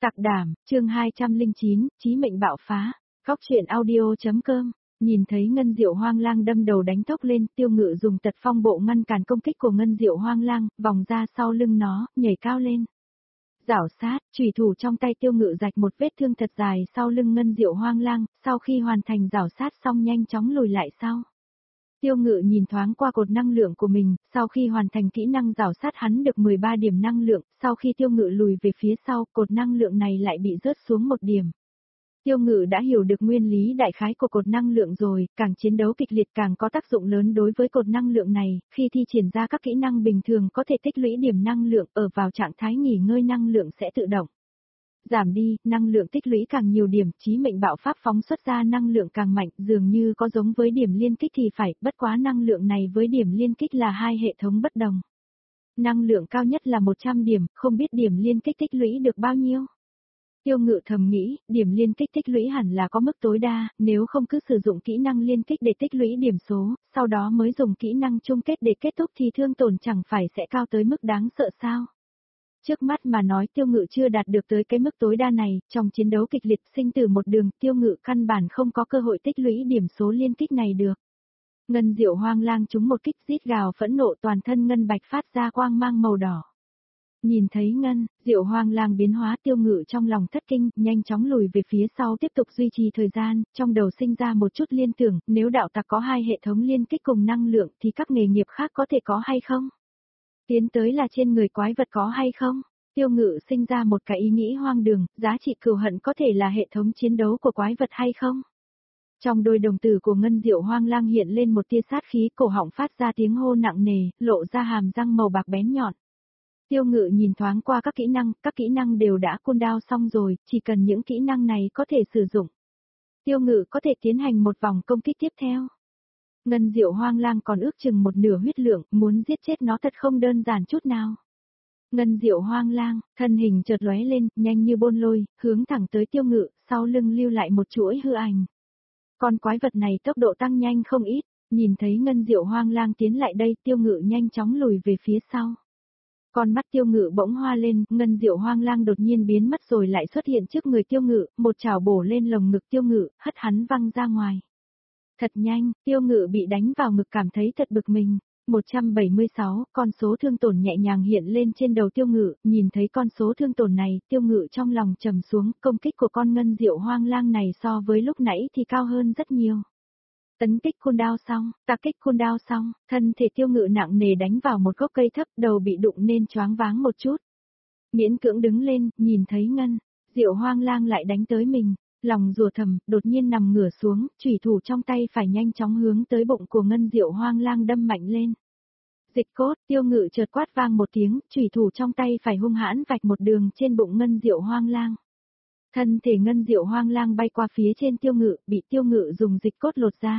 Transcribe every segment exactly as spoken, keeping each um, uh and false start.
Tặc đảm, chương hai trăm lẻ chín, chí mệnh bạo phá. Góc truyện audio.com. Nhìn thấy Ngân Diệu Hoang Lang đâm đầu đánh tốc lên, Tiêu Ngự dùng tật phong bộ ngăn cản công kích của Ngân Diệu Hoang Lang, vòng ra sau lưng nó, nhảy cao lên. Giảo sát, chủy thủ trong tay Tiêu Ngự rạch một vết thương thật dài sau lưng Ngân Diệu Hoang Lang, sau khi hoàn thành giảo sát xong nhanh chóng lùi lại sau. Tiêu Ngự nhìn thoáng qua cột năng lượng của mình, sau khi hoàn thành kỹ năng giảo sát hắn được mười ba điểm năng lượng, sau khi Tiêu Ngự lùi về phía sau, cột năng lượng này lại bị rớt xuống một điểm. Tiêu Ngự đã hiểu được nguyên lý đại khái của cột năng lượng rồi, càng chiến đấu kịch liệt càng có tác dụng lớn đối với cột năng lượng này, khi thi triển ra các kỹ năng bình thường có thể tích lũy điểm năng lượng, ở vào trạng thái nghỉ ngơi năng lượng sẽ tự động giảm đi, năng lượng tích lũy càng nhiều điểm, chí mệnh bạo pháp phóng xuất ra năng lượng càng mạnh, dường như có giống với điểm liên kích thì phải, bất quá năng lượng này với điểm liên kích là hai hệ thống bất đồng. Năng lượng cao nhất là một trăm điểm, không biết điểm liên kích tích lũy được bao nhiêu. Tiêu Ngự thầm nghĩ, điểm liên kích tích lũy hẳn là có mức tối đa, nếu không cứ sử dụng kỹ năng liên kích để tích lũy điểm số, sau đó mới dùng kỹ năng chung kết để kết thúc thì thương tổn chẳng phải sẽ cao tới mức đáng sợ sao. Trước mắt mà nói Tiêu Ngự chưa đạt được tới cái mức tối đa này, trong chiến đấu kịch liệt sinh tử một đường, Tiêu Ngự căn bản không có cơ hội tích lũy điểm số liên kích này được. Ngân Diệu Hoang Lang trúng một kích rít gào phẫn nộ, toàn thân ngân bạch phát ra quang mang màu đỏ. Nhìn thấy Ngân Diệu Hoang Lang biến hóa, Tiêu Ngự trong lòng thất kinh, nhanh chóng lùi về phía sau tiếp tục duy trì thời gian, trong đầu sinh ra một chút liên tưởng, nếu đạo tặc có hai hệ thống liên kích cùng năng lượng thì các nghề nghiệp khác có thể có hay không? Tiến tới là trên người quái vật có hay không? Tiêu Ngự sinh ra một cái ý nghĩ hoang đường, giá trị cừu hận có thể là hệ thống chiến đấu của quái vật hay không? Trong đôi đồng tử của Ngân Diệu Hoang Lang hiện lên một tia sát khí, cổ họng phát ra tiếng hô nặng nề, lộ ra hàm răng màu bạc bén nhọn. Tiêu Ngự nhìn thoáng qua các kỹ năng, các kỹ năng đều đã cooldown xong rồi, chỉ cần những kỹ năng này có thể sử dụng. Tiêu Ngự có thể tiến hành một vòng công kích tiếp theo. Ngân Diệu Hoang Lang còn ước chừng một nửa huyết lượng, muốn giết chết nó thật không đơn giản chút nào. Ngân Diệu Hoang Lang, thân hình chợt lóe lên, nhanh như bôn lôi, hướng thẳng tới Tiêu Ngự, sau lưng lưu lại một chuỗi hư ảnh. Con quái vật này tốc độ tăng nhanh không ít, nhìn thấy Ngân Diệu Hoang Lang tiến lại đây, Tiêu Ngự nhanh chóng lùi về phía sau. Con mắt Tiêu Ngự bỗng hoa lên, Ngân Diệu Hoang Lang đột nhiên biến mất rồi lại xuất hiện trước người Tiêu Ngự, một chảo bổ lên lồng ngực Tiêu Ngự, hất hắn văng ra ngoài. Thật nhanh, Tiêu Ngự bị đánh vào ngực cảm thấy thật bực mình. một trăm bảy mươi sáu, con số thương tổn nhẹ nhàng hiện lên trên đầu Tiêu Ngự, nhìn thấy con số thương tổn này, Tiêu Ngự trong lòng trầm xuống, công kích của con Ngân Diệu Hoang Lang này so với lúc nãy thì cao hơn rất nhiều. Tấn kích cooldown xong, tạc kích cooldown xong, thân thể Tiêu Ngự nặng nề đánh vào một gốc cây thấp, đầu bị đụng nên choáng váng một chút. Miễn cưỡng đứng lên, nhìn thấy Ngân Diệu Hoang Lang lại đánh tới mình, lòng rủa thầm, đột nhiên nằm ngửa xuống, chủy thủ trong tay phải nhanh chóng hướng tới bụng của Ngân Diệu Hoang Lang đâm mạnh lên. Dịch cốt, Tiêu Ngự chợt quát vang một tiếng, chủy thủ trong tay phải hung hãn vạch một đường trên bụng Ngân Diệu Hoang Lang. Thân thể Ngân Diệu Hoang Lang bay qua phía trên Tiêu Ngự, bị Tiêu Ngự dùng dịch cốt lột ra.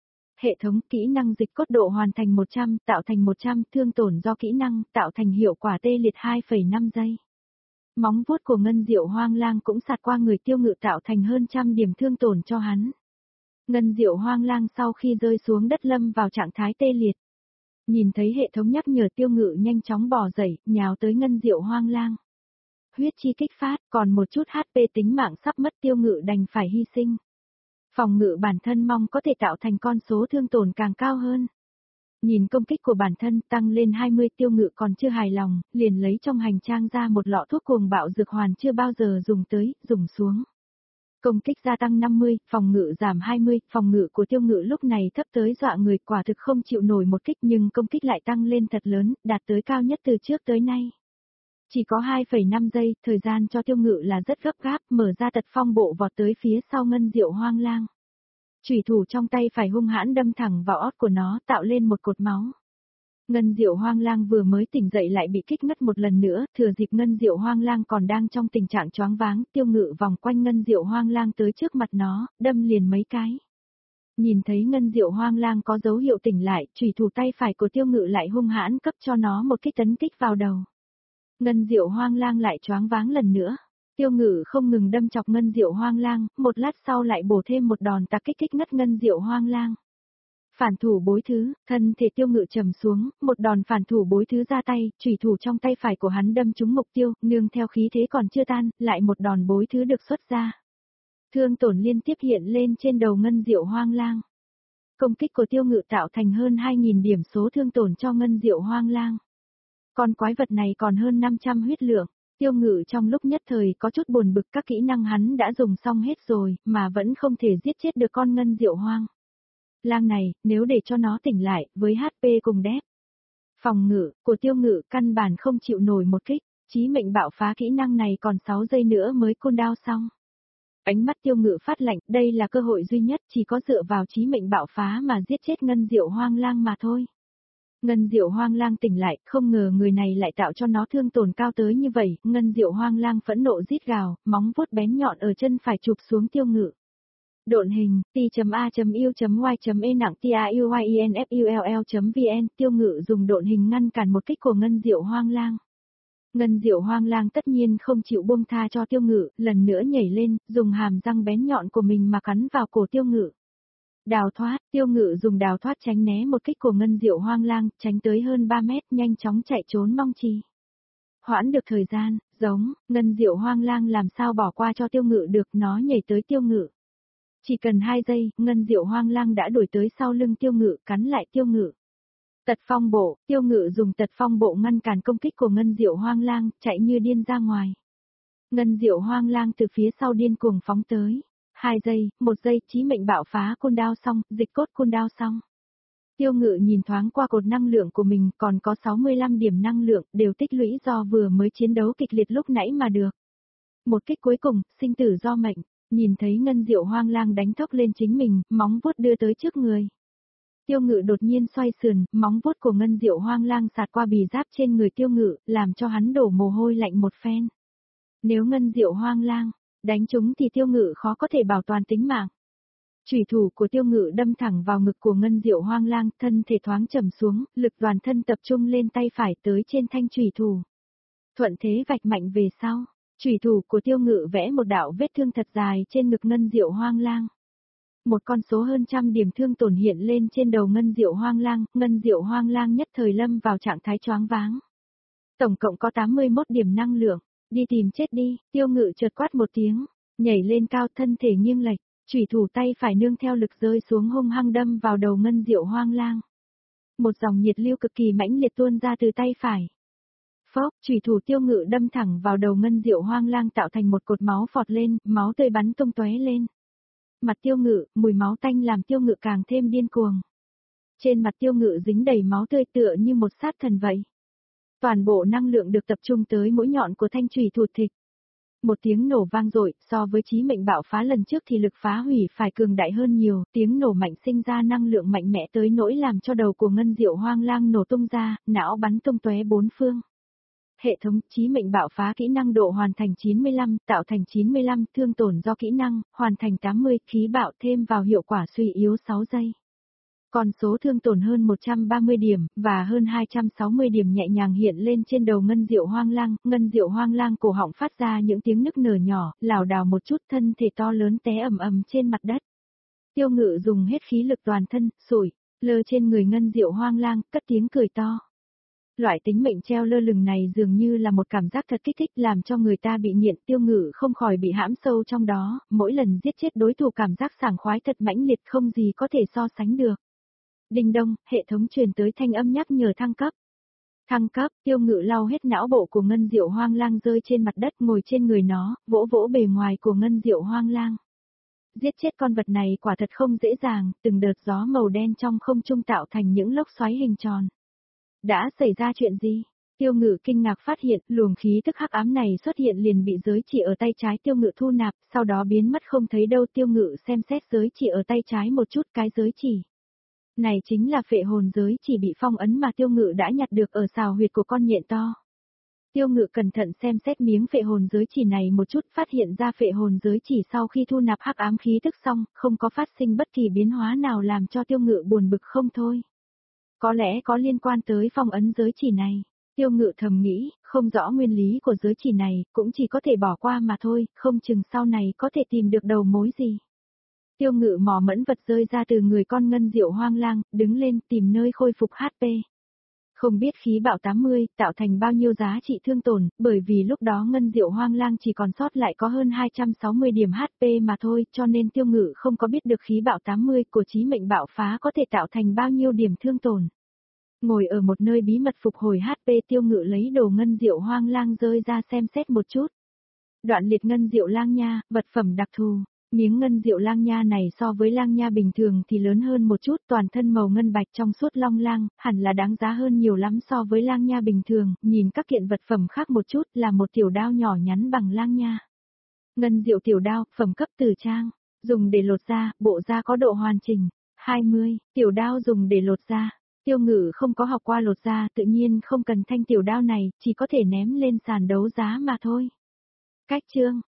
Hệ thống kỹ năng dịch cốt độ hoàn thành một trăm, tạo thành một trăm, thương tổn do kỹ năng, tạo thành hiệu quả tê liệt hai phẩy năm giây. Móng vuốt của Ngân Diệu Hoang Lang cũng sạt qua người Tiêu Ngự tạo thành hơn trăm điểm thương tổn cho hắn. Ngân Diệu Hoang Lang sau khi rơi xuống đất lâm vào trạng thái tê liệt. Nhìn thấy hệ thống nhắc nhở, Tiêu Ngự nhanh chóng bò dậy, nhào tới Ngân Diệu Hoang Lang. Huyết chi kích phát, còn một chút hát pê tính mạng sắp mất, Tiêu Ngự đành phải hy sinh. Phòng ngự bản thân mong có thể tạo thành con số thương tổn càng cao hơn. Nhìn công kích của bản thân tăng lên hai mươi, Tiêu Ngự còn chưa hài lòng, liền lấy trong hành trang ra một lọ thuốc cuồng bạo dược hoàn chưa bao giờ dùng tới, dùng xuống. Công kích gia tăng năm mươi, phòng ngự giảm hai mươi, phòng ngự của Tiêu Ngự lúc này thấp tới dọa người, quả thực không chịu nổi một kích, nhưng công kích lại tăng lên thật lớn, đạt tới cao nhất từ trước tới nay. Chỉ có hai phẩy năm giây, thời gian cho Tiêu Ngự là rất gấp gáp, mở ra tật phong bộ vọt tới phía sau Ngân Diệu Hoang Lang. Chủy thủ trong tay phải hung hãn đâm thẳng vào ót của nó, tạo lên một cột máu. Ngân Diệu Hoang Lang vừa mới tỉnh dậy lại bị kích ngất một lần nữa, thừa dịp Ngân Diệu Hoang Lang còn đang trong tình trạng choáng váng, Tiêu Ngự vòng quanh Ngân Diệu Hoang Lang tới trước mặt nó, đâm liền mấy cái. Nhìn thấy Ngân Diệu Hoang Lang có dấu hiệu tỉnh lại, chủy thủ tay phải của Tiêu Ngự lại hung hãn cấp cho nó một kích tấn kích vào đầu. Ngân Diệu Hoang Lang lại choáng váng lần nữa. Tiêu Ngự không ngừng đâm chọc Ngân Diệu Hoang Lang, một lát sau lại bổ thêm một đòn tạc kích kích ngất Ngân Diệu Hoang Lang. Phản thủ bối thứ, thân thể tiêu ngự trầm xuống, một đòn phản thủ bối thứ ra tay, chủy thủ trong tay phải của hắn đâm trúng mục tiêu, nương theo khí thế còn chưa tan, lại một đòn bối thứ được xuất ra. Thương tổn liên tiếp hiện lên trên đầu Ngân Diệu Hoang Lang. Công kích của tiêu ngự tạo thành hơn hai nghìn điểm số thương tổn cho Ngân Diệu Hoang Lang. Con quái vật này còn hơn năm trăm huyết lượng. Tiêu ngự trong lúc nhất thời có chút buồn bực, các kỹ năng hắn đã dùng xong hết rồi, mà vẫn không thể giết chết được con Ngân Diệu Hoang Lang này, nếu để cho nó tỉnh lại, với hát pê cùng đép phòng ngự của tiêu ngự căn bản không chịu nổi một kích, chí mệnh bạo phá kỹ năng này còn sáu giây nữa mới cooldown xong. Ánh mắt tiêu ngự phát lạnh, đây là cơ hội duy nhất, chỉ có dựa vào chí mệnh bạo phá mà giết chết Ngân Diệu Hoang Lang mà thôi. Ngân Diệu Hoang Lang tỉnh lại, không ngờ người này lại tạo cho nó thương tổn cao tới như vậy, Ngân Diệu Hoang Lang phẫn nộ rít gào, móng vuốt bén nhọn ở chân phải chụp xuống tiêu ngự. Độn hình, t.a.u.y.e nặng t-a-u-y-e-n-f-u-l-l.vn, tiêu ngự dùng độn hình ngăn cản một kích của Ngân Diệu Hoang Lang. Ngân Diệu Hoang Lang tất nhiên không chịu buông tha cho tiêu ngự, lần nữa nhảy lên, dùng hàm răng bén nhọn của mình mà cắn vào cổ tiêu ngự. Đào thoát, tiêu ngự dùng đào thoát tránh né một kích của Ngân Diệu Hoang Lang, tránh tới hơn ba mét, nhanh chóng chạy trốn mong chi. Hoãn được thời gian, giống, Ngân Diệu Hoang Lang làm sao bỏ qua cho tiêu ngự được, nó nhảy tới tiêu ngự. Chỉ cần hai giây, Ngân Diệu Hoang Lang đã đuổi tới sau lưng tiêu ngự, cắn lại tiêu ngự. Tật phong bộ, tiêu ngự dùng tật phong bộ ngăn cản công kích của Ngân Diệu Hoang Lang, chạy như điên ra ngoài. Ngân Diệu Hoang Lang từ phía sau điên cuồng phóng tới. Hai giây, một giây, chí mệnh bạo phá cooldown xong, dịch cốt cooldown xong. Tiêu ngự nhìn thoáng qua cột năng lượng của mình, còn có sáu mươi lăm điểm năng lượng, đều tích lũy do vừa mới chiến đấu kịch liệt lúc nãy mà được. Một kích cuối cùng, sinh tử do mệnh, nhìn thấy Ngân Diệu Hoang Lang đánh thốc lên chính mình, móng vuốt đưa tới trước người. Tiêu ngự đột nhiên xoay sườn, móng vuốt của Ngân Diệu Hoang Lang sạt qua bì giáp trên người tiêu ngự, làm cho hắn đổ mồ hôi lạnh một phen. Nếu Ngân Diệu Hoang Lang đánh trúng thì tiêu ngự khó có thể bảo toàn tính mạng. Chủy thủ của tiêu ngự đâm thẳng vào ngực của Ngân Diệu Hoang Lang, thân thể thoáng trầm xuống, lực toàn thân tập trung lên tay phải tới trên thanh chủy thủ. Thuận thế vạch mạnh về sau, chủy thủ của tiêu ngự vẽ một đạo vết thương thật dài trên ngực Ngân Diệu Hoang Lang. Một con số hơn trăm điểm thương tổn hiện lên trên đầu Ngân Diệu Hoang Lang, Ngân Diệu Hoang Lang nhất thời lâm vào trạng thái choáng váng. Tổng cộng có tám mươi mốt điểm năng lượng. Đi tìm chết đi, tiêu ngự chợt quát một tiếng, nhảy lên cao, thân thể nghiêng lệch, chủy thủ tay phải nương theo lực rơi xuống hung hăng đâm vào đầu Ngân Diệu Hoang Lang. Một dòng nhiệt lưu cực kỳ mãnh liệt tuôn ra từ tay phải. Phốc, chủy thủ tiêu ngự đâm thẳng vào đầu Ngân Diệu Hoang Lang tạo thành một cột máu phọt lên, máu tươi bắn tung tóe lên. Mặt tiêu ngự, mùi máu tanh làm tiêu ngự càng thêm điên cuồng. Trên mặt tiêu ngự dính đầy máu tươi tựa như một sát thần vậy. Toàn bộ năng lượng được tập trung tới mũi nhọn của thanh chủy thủ thịt. Một tiếng nổ vang dội, so với chí mệnh bạo phá lần trước thì lực phá hủy phải cường đại hơn nhiều, tiếng nổ mạnh sinh ra năng lượng mạnh mẽ tới nỗi làm cho đầu của Ngân Diệu Hoang Lang nổ tung ra, não bắn tung tóe bốn phương. Hệ thống chí mệnh bạo phá kỹ năng độ hoàn thành chín mươi lăm, tạo thành chín mươi lăm, thương tổn do kỹ năng, hoàn thành tám mươi, khí bạo thêm vào hiệu quả suy yếu sáu giây. Còn số thương tổn hơn một trăm ba mươi điểm, và hơn hai trăm sáu mươi điểm nhẹ nhàng hiện lên trên đầu Ngân Diệu Hoang Lang, Ngân Diệu Hoang Lang cổ họng phát ra những tiếng nức nở nhỏ, lảo đảo một chút, thân thể to lớn té ầm ầm trên mặt đất. Tiêu ngự dùng hết khí lực toàn thân, sủi, lơ trên người Ngân Diệu Hoang Lang, cất tiếng cười to. Loại tính mệnh treo lơ lửng này dường như là một cảm giác thật kích thích làm cho người ta bị nghiện, tiêu ngự không khỏi bị hãm sâu trong đó, mỗi lần giết chết đối thủ cảm giác sảng khoái thật mãnh liệt không gì có thể so sánh được. Đinh đông, hệ thống truyền tới thanh âm nhắc nhở thăng cấp. Thăng cấp, tiêu ngự lau hết não bộ của Ngân Diệu Hoang Lang rơi trên mặt đất ngồi trên người nó, vỗ vỗ bề ngoài của Ngân Diệu Hoang Lang. Giết chết con vật này quả thật không dễ dàng, từng đợt gió màu đen trong không trung tạo thành những lốc xoáy hình tròn. Đã xảy ra chuyện gì? Tiêu ngự kinh ngạc phát hiện luồng khí tức hắc ám này xuất hiện liền bị giới chỉ ở tay trái tiêu ngự thu nạp, sau đó biến mất không thấy đâu. Tiêu ngự xem xét giới chỉ ở tay trái một chút, cái giới chỉ này chính là phệ hồn giới chỉ bị phong ấn mà tiêu ngự đã nhặt được ở sào huyệt của con nhện to. Tiêu ngự cẩn thận xem xét miếng phệ hồn giới chỉ này một chút, phát hiện ra phệ hồn giới chỉ sau khi thu nạp hắc ám khí tức xong, không có phát sinh bất kỳ biến hóa nào làm cho tiêu ngự buồn bực không thôi. Có lẽ có liên quan tới phong ấn giới chỉ này. Tiêu ngự thầm nghĩ, không rõ nguyên lý của giới chỉ này, cũng chỉ có thể bỏ qua mà thôi, không chừng sau này có thể tìm được đầu mối gì. Tiêu Ngự mò mẫn vật rơi ra từ người con Ngân Diệu Hoang Lang, đứng lên tìm nơi khôi phục hát pê. Không biết khí bạo tám mươi tạo thành bao nhiêu giá trị thương tổn, bởi vì lúc đó Ngân Diệu Hoang Lang chỉ còn sót lại có hơn hai trăm sáu mươi điểm hát pê mà thôi, cho nên Tiêu Ngự không có biết được khí bạo tám mươi của chí mệnh bạo phá có thể tạo thành bao nhiêu điểm thương tổn. Ngồi ở một nơi bí mật phục hồi hát pê, Tiêu Ngự lấy đồ Ngân Diệu Hoang Lang rơi ra xem xét một chút. Đoạn liệt Ngân Diệu Lang Nha, vật phẩm đặc thù. Miếng Ngân Diệu Lang Nha này so với lang nha bình thường thì lớn hơn một chút, toàn thân màu ngân bạch trong suốt long lang, hẳn là đáng giá hơn nhiều lắm so với lang nha bình thường, nhìn các kiện vật phẩm khác một chút là một tiểu đao nhỏ nhắn bằng lang nha. Ngân Diệu tiểu đao, phẩm cấp từ trang, dùng để lột da, bộ da có độ hoàn chỉnh. hai mươi, tiểu đao dùng để lột da. Tiêu Ngự không có học qua lột da, tự nhiên không cần thanh tiểu đao này, chỉ có thể ném lên sàn đấu giá mà thôi. Cách chương